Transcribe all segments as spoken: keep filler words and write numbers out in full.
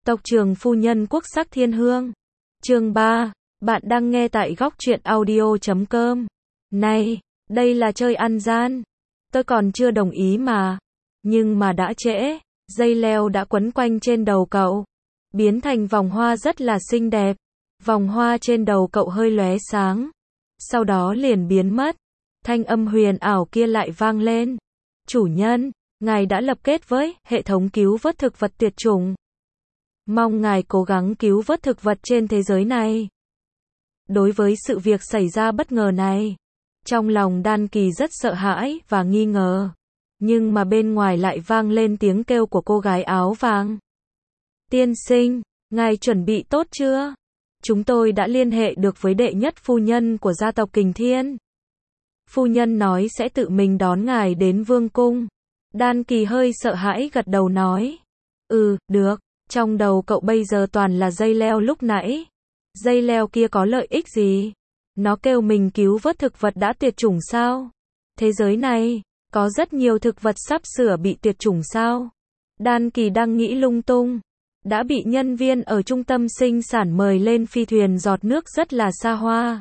Tộc trưởng phu nhân quốc sắc thiên hương. Chương ba. Bạn đang nghe tại góc truyện audio chấm com. Này, đây là chơi ăn gian. Tôi còn chưa đồng ý mà. Nhưng mà đã trễ. Dây leo đã quấn quanh trên đầu cậu. Biến thành vòng hoa rất là xinh đẹp. Vòng hoa trên đầu cậu hơi lóe sáng. Sau đó liền biến mất. Thanh âm huyền ảo kia lại vang lên. Chủ nhân, ngài đã lập kết với hệ thống cứu vớt thực vật tuyệt chủng. Mong ngài cố gắng cứu vớt thực vật trên thế giới này. Đối với sự việc xảy ra bất ngờ này, trong lòng Đan Kỳ rất sợ hãi và nghi ngờ. Nhưng mà bên ngoài lại vang lên tiếng kêu của cô gái áo vàng. Tiên sinh, ngài chuẩn bị tốt chưa? Chúng tôi đã liên hệ được với đệ nhất phu nhân của gia tộc Kình Thiên. Phu nhân nói sẽ tự mình đón ngài đến vương cung. Đan Kỳ hơi sợ hãi gật đầu nói. Ừ, được. Trong đầu cậu bây giờ toàn là dây leo lúc nãy. Dây leo kia có lợi ích gì? Nó kêu mình cứu vớt thực vật đã tuyệt chủng sao? Thế giới này, có rất nhiều thực vật sắp sửa bị tuyệt chủng sao? Đan Kỳ đang nghĩ lung tung. Đã bị nhân viên ở trung tâm sinh sản mời lên phi thuyền giọt nước rất là xa hoa.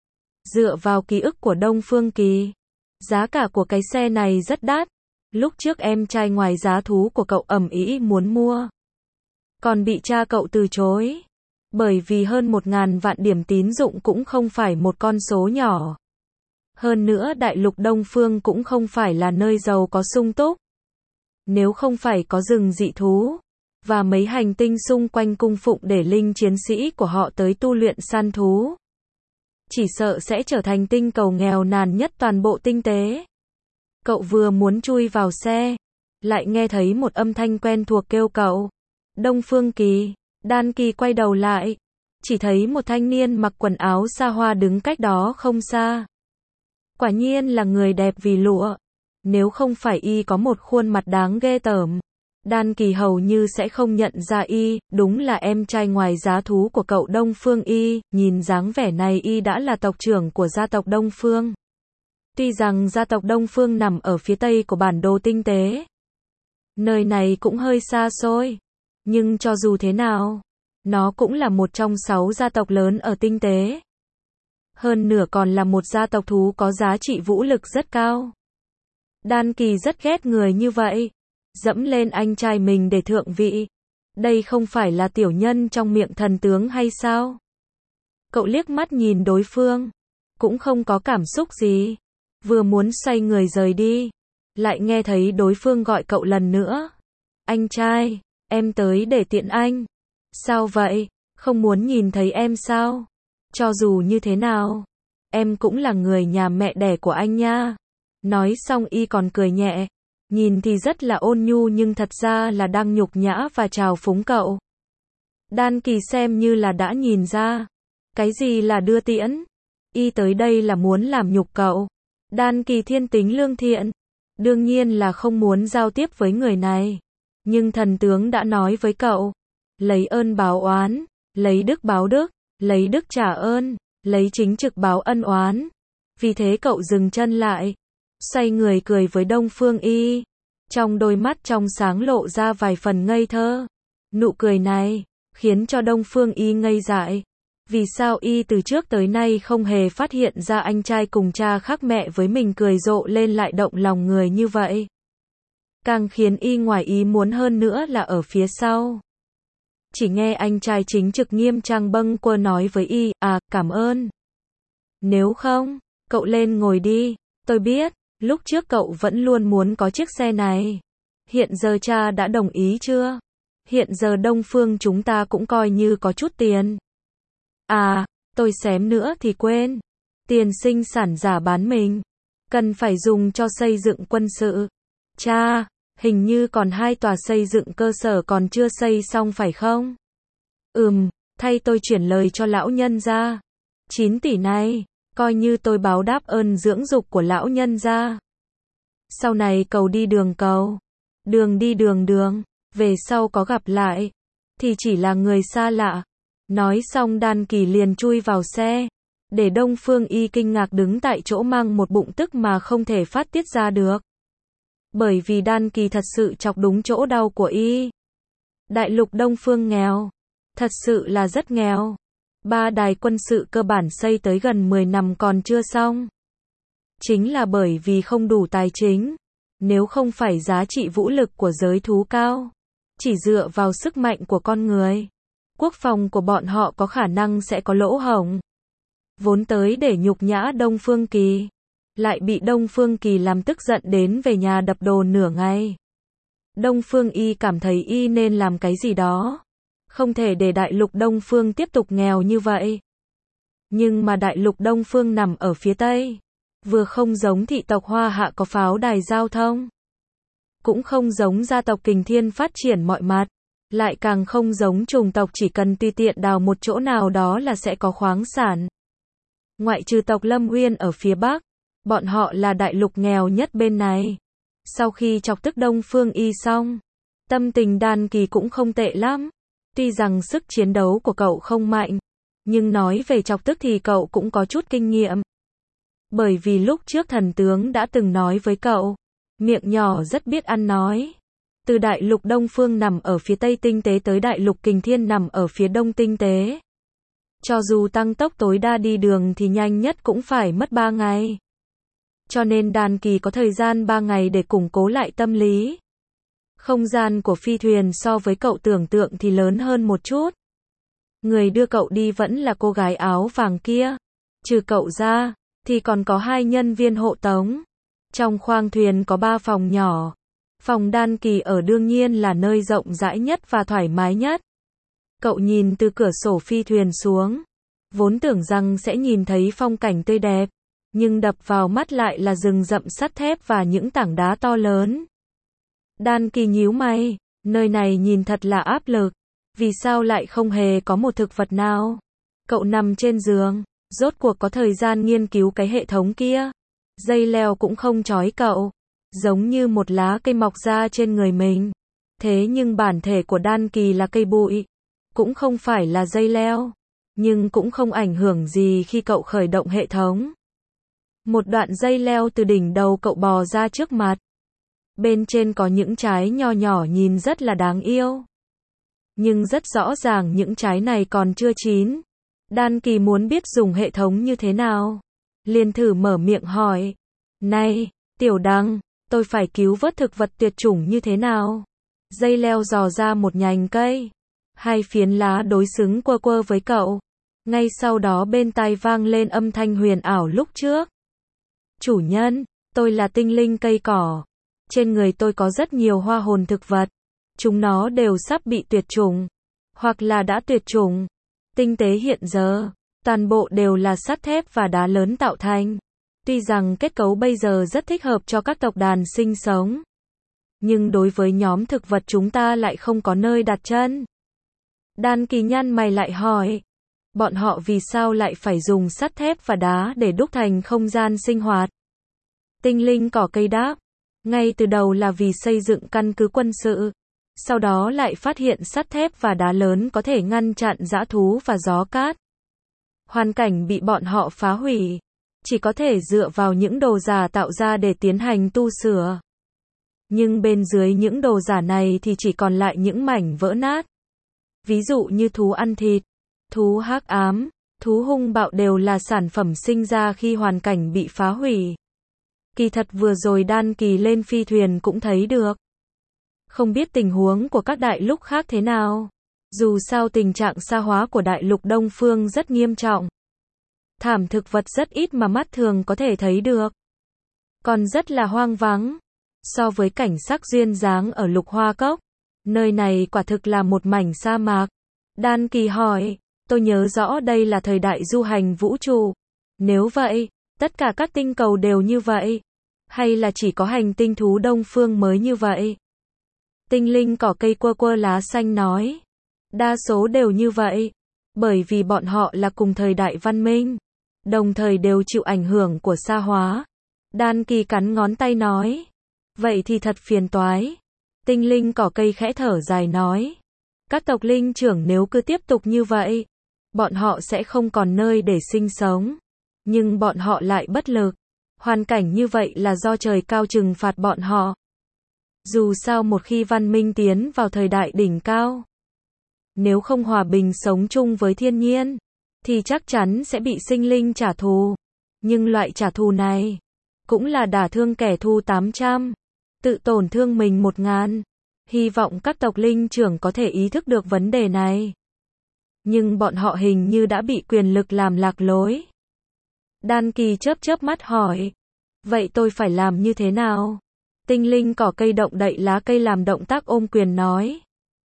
Dựa vào ký ức của Đông Phương Kỳ, giá cả của cái xe này rất đắt. Lúc trước em trai ngoài giá thú của cậu ầm ĩ muốn mua, còn bị cha cậu từ chối. Bởi vì hơn một ngàn vạn điểm tín dụng cũng không phải một con số nhỏ. Hơn nữa đại lục Đông Phương cũng không phải là nơi giàu có sung túc. Nếu không phải có rừng dị thú, và mấy hành tinh xung quanh cung phụng để linh chiến sĩ của họ tới tu luyện săn thú, chỉ sợ sẽ trở thành tinh cầu nghèo nàn nhất toàn bộ tinh tế. Cậu vừa muốn chui vào xe, lại nghe thấy một âm thanh quen thuộc kêu cậu. Đông Phương Kỳ. Đan Kỳ quay đầu lại, chỉ thấy một thanh niên mặc quần áo xa hoa đứng cách đó không xa. Quả nhiên là người đẹp vì lụa. Nếu không phải y có một khuôn mặt đáng ghê tởm, Đan Kỳ hầu như sẽ không nhận ra y. Đúng là em trai ngoài giá thú của cậu Đông Phương y. Nhìn dáng vẻ này y đã là tộc trưởng của gia tộc Đông Phương. Tuy rằng gia tộc Đông Phương nằm ở phía tây của bản đồ tinh tế, nơi này cũng hơi xa xôi. Nhưng cho dù thế nào, nó cũng là một trong sáu gia tộc lớn ở tinh tế. Hơn nữa còn là một gia tộc thú có giá trị vũ lực rất cao. Đan Kỳ rất ghét người như vậy, dẫm lên anh trai mình để thượng vị. Đây không phải là tiểu nhân trong miệng thần tướng hay sao? Cậu liếc mắt nhìn đối phương, cũng không có cảm xúc gì. Vừa muốn xoay người rời đi, lại nghe thấy đối phương gọi cậu lần nữa. Anh trai, em tới để tiện anh. Sao vậy? Không muốn nhìn thấy em sao? Cho dù như thế nào, em cũng là người nhà mẹ đẻ của anh nha. Nói xong y còn cười nhẹ. Nhìn thì rất là ôn nhu nhưng thật ra là đang nhục nhã và trào phúng cậu. Đan Kỳ xem như là đã nhìn ra. Cái gì là đưa tiễn? Y tới đây là muốn làm nhục cậu. Đan Kỳ thiên tính lương thiện, đương nhiên là không muốn giao tiếp với người này. Nhưng thần tướng đã nói với cậu, lấy ơn báo oán, lấy đức báo đức, lấy đức trả ơn, lấy chính trực báo ân oán. Vì thế cậu dừng chân lại, xoay người cười với Đông Phương y. Trong đôi mắt trong sáng lộ ra vài phần ngây thơ. Nụ cười này khiến cho Đông Phương y ngây dại. Vì sao y từ trước tới nay không hề phát hiện ra anh trai cùng cha khác mẹ với mình cười rộ lên lại động lòng người như vậy? Càng khiến y ngoài ý muốn hơn nữa là ở phía sau. Chỉ nghe anh trai chính trực nghiêm trang bâng quơ nói với y, à, cảm ơn. Nếu không, cậu lên ngồi đi, tôi biết, lúc trước cậu vẫn luôn muốn có chiếc xe này. Hiện giờ cha đã đồng ý chưa? Hiện giờ Đông Phương chúng ta cũng coi như có chút tiền. À, tôi xém nữa thì quên. Tiền sinh sản giả bán mình, cần phải dùng cho xây dựng quân sự. Cha, hình như còn hai tòa xây dựng cơ sở còn chưa xây xong phải không? Ừm, thay tôi chuyển lời cho lão nhân gia. chín tỷ này, coi như tôi báo đáp ơn dưỡng dục của lão nhân gia. Sau này cầu đi đường cầu, đường đi đường đường, về sau có gặp lại, thì chỉ là người xa lạ. Nói xong Đan Kỳ liền chui vào xe, để Đông Phương y kinh ngạc đứng tại chỗ mang một bụng tức mà không thể phát tiết ra được. Bởi vì Đan Kỳ thật sự chọc đúng chỗ đau của y. Đại lục Đông Phương nghèo. Thật sự là rất nghèo. Ba đài quân sự cơ bản xây tới gần mười năm còn chưa xong. Chính là bởi vì không đủ tài chính. Nếu không phải giá trị vũ lực của giới thú cao, chỉ dựa vào sức mạnh của con người, quốc phòng của bọn họ có khả năng sẽ có lỗ hổng. Vốn tới để nhục nhã Đông Phương Kỳ, lại bị Đông Phương Kỳ làm tức giận đến về nhà đập đồ nửa ngày. Đông Phương Y cảm thấy Y nên làm cái gì đó. Không thể để đại lục Đông Phương tiếp tục nghèo như vậy. Nhưng mà đại lục Đông Phương nằm ở phía Tây. Vừa không giống thị tộc Hoa Hạ có pháo đài giao thông. Cũng không giống gia tộc Kình Thiên phát triển mọi mặt. Lại càng không giống chủng tộc chỉ cần tùy tiện đào một chỗ nào đó là sẽ có khoáng sản. Ngoại trừ tộc Lâm Uyên ở phía Bắc, bọn họ là đại lục nghèo nhất bên này. Sau khi chọc tức Đông Phương Y xong, tâm tình Đan Kỳ cũng không tệ lắm. Tuy rằng sức chiến đấu của cậu không mạnh, nhưng nói về chọc tức thì cậu cũng có chút kinh nghiệm. Bởi vì lúc trước thần tướng đã từng nói với cậu, miệng nhỏ rất biết ăn nói. Từ đại lục Đông Phương nằm ở phía Tây tinh tế tới đại lục Kình Thiên nằm ở phía Đông tinh tế. Cho dù tăng tốc tối đa đi đường thì nhanh nhất cũng phải mất ba ngày. Cho nên Đan Kỳ có thời gian ba ngày để củng cố lại tâm lý. Không gian của phi thuyền so với cậu tưởng tượng thì lớn hơn một chút. Người đưa cậu đi vẫn là cô gái áo vàng kia. Trừ cậu ra, thì còn có hai nhân viên hộ tống. Trong khoang thuyền có ba phòng nhỏ. Phòng Đan Kỳ ở đương nhiên là nơi rộng rãi nhất và thoải mái nhất. Cậu nhìn từ cửa sổ phi thuyền xuống. Vốn tưởng rằng sẽ nhìn thấy phong cảnh tươi đẹp. Nhưng đập vào mắt lại là rừng rậm sắt thép và những tảng đá to lớn. Đan Kỳ nhíu mày, nơi này nhìn thật là áp lực. Vì sao lại không hề có một thực vật nào? Cậu nằm trên giường, rốt cuộc có thời gian nghiên cứu cái hệ thống kia. Dây leo cũng không trói cậu, giống như một lá cây mọc ra trên người mình. Thế nhưng bản thể của Đan Kỳ là cây bụi, cũng không phải là dây leo, nhưng cũng không ảnh hưởng gì khi cậu khởi động hệ thống. Một đoạn dây leo từ đỉnh đầu cậu bò ra trước mặt. Bên trên có những trái nho nhỏ nhìn rất là đáng yêu. Nhưng rất rõ ràng những trái này còn chưa chín. Đan Kỳ muốn biết dùng hệ thống như thế nào. Liền thử mở miệng hỏi. Này, Tiểu Đăng, tôi phải cứu vớt thực vật tuyệt chủng như thế nào? Dây leo dò ra một nhành cây. Hai phiến lá đối xứng quơ quơ với cậu. Ngay sau đó bên tai vang lên âm thanh huyền ảo lúc trước. Chủ nhân, tôi là tinh linh cây cỏ. Trên người tôi có rất nhiều hoa hồn thực vật. Chúng nó đều sắp bị tuyệt chủng, hoặc là đã tuyệt chủng. Tinh tế hiện giờ, toàn bộ đều là sắt thép và đá lớn tạo thành. Tuy rằng kết cấu bây giờ rất thích hợp cho các tộc đàn sinh sống, nhưng đối với nhóm thực vật chúng ta lại không có nơi đặt chân. Đan Kỳ nhăn mày lại hỏi, bọn họ vì sao lại phải dùng sắt thép và đá để đúc thành không gian sinh hoạt? Tinh linh cỏ cây đáp, ngay từ đầu là vì xây dựng căn cứ quân sự. Sau đó lại phát hiện sắt thép và đá lớn có thể ngăn chặn dã thú và gió cát. Hoàn cảnh bị bọn họ phá hủy, chỉ có thể dựa vào những đồ giả tạo ra để tiến hành tu sửa. Nhưng bên dưới những đồ giả này thì chỉ còn lại những mảnh vỡ nát. Ví dụ như thú ăn thịt, thú hắc ám, thú hung bạo đều là sản phẩm sinh ra khi hoàn cảnh bị phá hủy. Kỳ thật vừa rồi Đan Kỳ lên phi thuyền cũng thấy được. Không biết tình huống của các đại lục khác thế nào. Dù sao tình trạng sa hóa của đại lục Đông Phương rất nghiêm trọng. Thảm thực vật rất ít mà mắt thường có thể thấy được. Còn rất là hoang vắng. So với cảnh sắc duyên dáng ở Lục Hoa Cốc, nơi này quả thực là một mảnh sa mạc. Đan Kỳ hỏi, tôi nhớ rõ đây là thời đại du hành vũ trụ. Nếu vậy, tất cả các tinh cầu đều như vậy? Hay là chỉ có hành tinh thú Đông Phương mới như vậy? Tinh linh cỏ cây quơ quơ lá xanh nói. Đa số đều như vậy. Bởi vì bọn họ là cùng thời đại văn minh. Đồng thời đều chịu ảnh hưởng của sa hóa. Đan Kỳ cắn ngón tay nói. Vậy thì thật phiền toái. Tinh linh cỏ cây khẽ thở dài nói. Các tộc linh trưởng nếu cứ tiếp tục như vậy, bọn họ sẽ không còn nơi để sinh sống. Nhưng bọn họ lại bất lực. Hoàn cảnh như vậy là do trời cao trừng phạt bọn họ. Dù sao một khi văn minh tiến vào thời đại đỉnh cao, Nếu không hòa bình sống chung với thiên nhiên, thì chắc chắn sẽ bị sinh linh trả thù. Nhưng loại trả thù này, cũng là đả thương kẻ thù tám trăm, tự tổn thương mình một ngàn. Hy vọng các tộc linh trưởng có thể ý thức được vấn đề này. Nhưng bọn họ hình như đã bị quyền lực làm lạc lối. Đan Kỳ chớp chớp mắt hỏi. Vậy tôi phải làm như thế nào? Tinh linh cỏ cây động đậy lá cây làm động tác ôm quyền nói.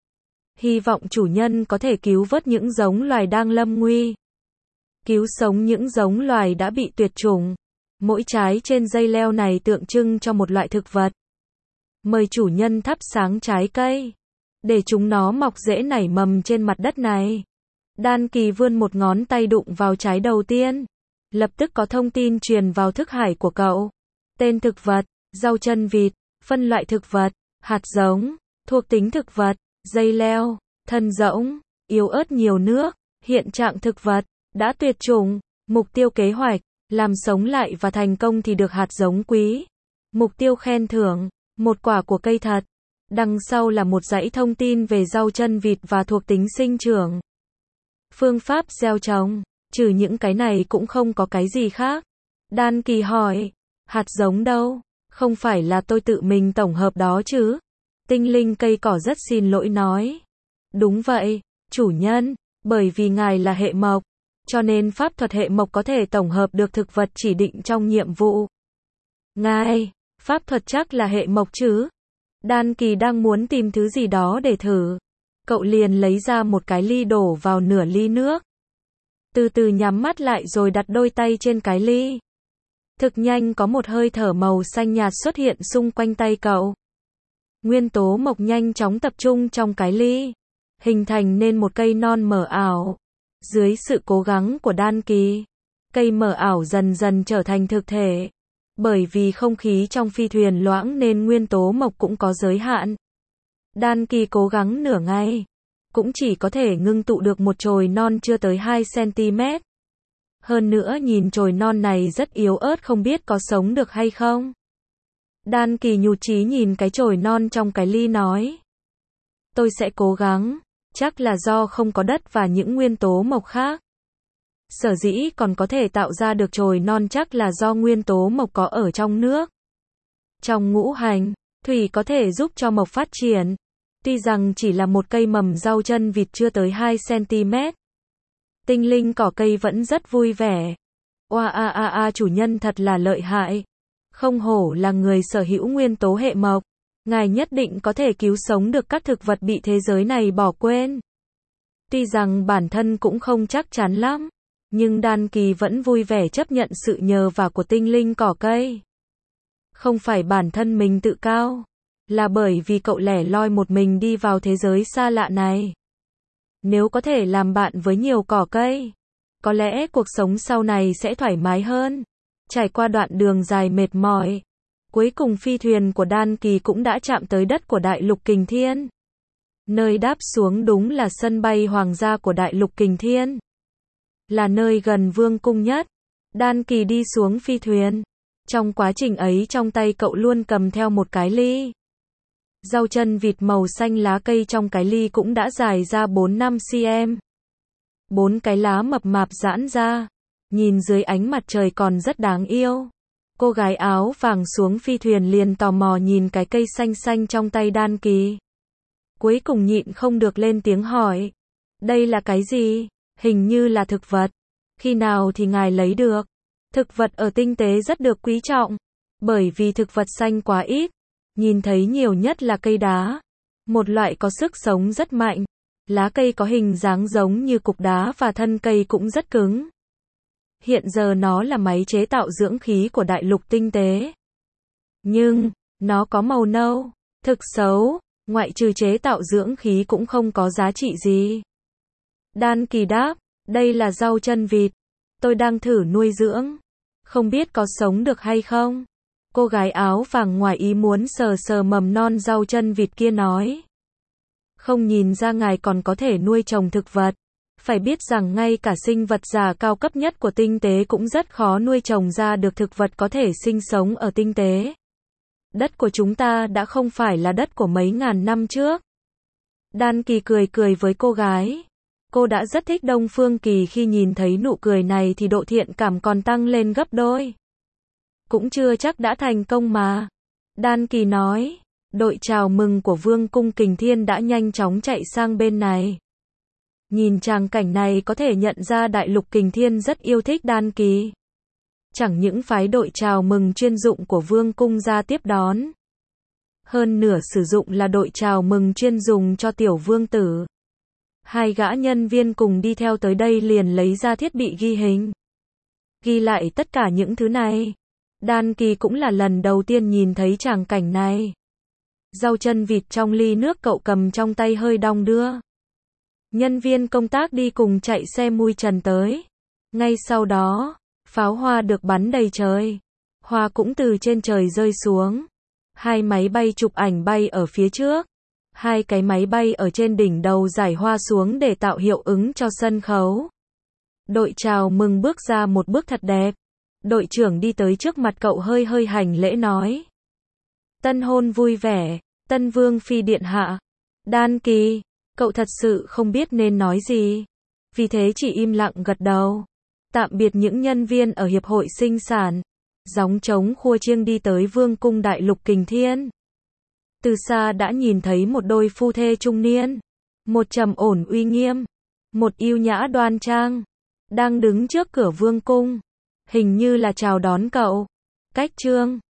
Hy vọng chủ nhân có thể cứu vớt những giống loài đang lâm nguy. Cứu sống những giống loài đã bị tuyệt chủng. Mỗi trái trên dây leo này tượng trưng cho một loại thực vật. Mời chủ nhân thắp sáng trái cây, để chúng nó mọc rễ nảy mầm trên mặt đất này. Đan Kỳ vươn một ngón tay đụng vào trái đầu tiên. Lập tức có thông tin truyền vào thức hải của cậu. Tên thực vật, rau chân vịt, phân loại thực vật, hạt giống, thuộc tính thực vật, dây leo, thân rỗng, yếu ớt nhiều nước, hiện trạng thực vật, đã tuyệt chủng, mục tiêu kế hoạch, làm sống lại và thành công thì được hạt giống quý. Mục tiêu khen thưởng, một quả của cây thật. Đằng sau là một dãy thông tin về rau chân vịt và thuộc tính sinh trưởng. Phương pháp gieo trồng, trừ những cái này cũng không có cái gì khác. Đan Kỳ hỏi, hạt giống đâu? Không phải là tôi tự mình tổng hợp đó chứ? Tinh linh cây cỏ rất xin lỗi nói. Đúng vậy, chủ nhân, bởi vì ngài là hệ mộc, cho nên pháp thuật hệ mộc có thể tổng hợp được thực vật chỉ định trong nhiệm vụ. Ngài, pháp thuật chắc là hệ mộc chứ? Đan Kỳ đang muốn tìm thứ gì đó để thử. Cậu liền lấy ra một cái ly đổ vào nửa ly nước. Từ từ nhắm mắt lại rồi đặt đôi tay trên cái ly. Thực nhanh có một hơi thở màu xanh nhạt xuất hiện xung quanh tay cậu. Nguyên tố mộc nhanh chóng tập trung trong cái ly, hình thành nên một cây non mờ ảo. Dưới sự cố gắng của Đan Kỳ, cây mờ ảo dần dần trở thành thực thể. Bởi vì không khí trong phi thuyền loãng nên nguyên tố mộc cũng có giới hạn. Đan Kỳ cố gắng nửa ngày, cũng chỉ có thể ngưng tụ được một chồi non chưa tới hai xăng-ti-mét. Hơn nữa nhìn chồi non này rất yếu ớt không biết có sống được hay không. Đan Kỳ nhụt chí nhìn cái chồi non trong cái ly nói. Tôi sẽ cố gắng, chắc là do không có đất và những nguyên tố mộc khác. Sở dĩ còn có thể tạo ra được chồi non chắc là do nguyên tố mộc có ở trong nước. Trong ngũ hành, thủy có thể giúp cho mộc phát triển. Tuy rằng chỉ là một cây mầm rau chân vịt chưa tới hai xăng-ti-mét. Tinh linh cỏ cây vẫn rất vui vẻ. Oa a a a chủ nhân thật là lợi hại. Không hổ là người sở hữu nguyên tố hệ mộc. Ngài nhất định có thể cứu sống được các thực vật bị thế giới này bỏ quên. Tuy rằng bản thân cũng không chắc chắn lắm, nhưng Đan Kỳ vẫn vui vẻ chấp nhận sự nhờ vả của tinh linh cỏ cây. Không phải bản thân mình tự cao, là bởi vì cậu lẻ loi một mình đi vào thế giới xa lạ này. Nếu có thể làm bạn với nhiều cỏ cây, có lẽ cuộc sống sau này sẽ thoải mái hơn. Trải qua đoạn đường dài mệt mỏi, cuối cùng phi thuyền của Đan Kỳ cũng đã chạm tới đất của Đại Lục Kình Thiên. Nơi đáp xuống đúng là sân bay hoàng gia của Đại Lục Kình Thiên. Là nơi gần vương cung nhất. Đan Kỳ đi xuống phi thuyền. Trong quá trình ấy trong tay cậu luôn cầm theo một cái ly. Rau chân vịt màu xanh lá cây trong cái ly cũng đã dài ra bốn năm xăng-ti-mét. Bốn cái lá mập mạp giãn ra. Nhìn dưới ánh mặt trời còn rất đáng yêu. Cô gái áo vàng xuống phi thuyền liền tò mò nhìn cái cây xanh xanh trong tay Đan Kỳ. Cuối cùng nhịn không được lên tiếng hỏi. Đây là cái gì? Hình như là thực vật. Khi nào thì ngài lấy được? Thực vật ở tinh tế rất được quý trọng. Bởi vì thực vật xanh quá ít. Nhìn thấy nhiều nhất là cây đá. Một loại có sức sống rất mạnh. Lá cây có hình dáng giống như cục đá và thân cây cũng rất cứng. Hiện giờ nó là máy chế tạo dưỡng khí của đại lục tinh tế. Nhưng, nó có màu nâu, thực xấu, ngoại trừ chế tạo dưỡng khí cũng không có giá trị gì. Đan Kỳ đáp, đây là rau chân vịt. Tôi đang thử nuôi dưỡng. Không biết có sống được hay không? Cô gái áo vàng ngoài ý muốn sờ sờ mầm non rau chân vịt kia nói. Không nhìn ra ngài còn có thể nuôi trồng thực vật. Phải biết rằng ngay cả sinh vật già cao cấp nhất của tinh tế cũng rất khó nuôi trồng ra được thực vật có thể sinh sống ở tinh tế. Đất của chúng ta đã không phải là đất của mấy ngàn năm trước. Đan Kỳ cười cười với cô gái. Cô đã rất thích Đông Phương Kỳ, khi nhìn thấy nụ cười này thì độ thiện cảm còn tăng lên gấp đôi. Cũng chưa chắc đã thành công mà. Đan Kỳ nói. Đội chào mừng của Vương cung Kình Thiên đã nhanh chóng chạy sang bên này. Nhìn tràng cảnh này có thể nhận ra Đại lục Kình Thiên rất yêu thích Đan Kỳ. Chẳng những phái đội chào mừng chuyên dụng của Vương cung ra tiếp đón. Hơn nửa sử dụng là đội chào mừng chuyên dùng cho tiểu vương tử. Hai gã nhân viên cùng đi theo tới đây liền lấy ra thiết bị ghi hình. Ghi lại tất cả những thứ này. Đan Kỳ cũng là lần đầu tiên nhìn thấy tràng cảnh này. Rau chân vịt trong ly nước cậu cầm trong tay hơi đong đưa. Nhân viên công tác đi cùng chạy xe mui trần tới. Ngay sau đó, pháo hoa được bắn đầy trời. Hoa cũng từ trên trời rơi xuống. Hai máy bay chụp ảnh bay ở phía trước. Hai cái máy bay ở trên đỉnh đầu giải hoa xuống để tạo hiệu ứng cho sân khấu. Đội chào mừng bước ra một bước thật đẹp. Đội trưởng đi tới trước mặt cậu hơi hơi hành lễ nói. Tân hôn vui vẻ, Tân Vương Phi điện hạ. Đan Kỳ, cậu thật sự không biết nên nói gì. Vì thế chỉ im lặng gật đầu. Tạm biệt những nhân viên ở hiệp hội sinh sản. Gióng trống khua chiêng đi tới Vương cung Đại lục Kình Thiên. Từ xa đã nhìn thấy một đôi phu thê trung niên. Một trầm ổn uy nghiêm. Một yêu nhã đoan trang. Đang đứng trước cửa Vương cung. Hình như là chào đón cậu. Cách Trương.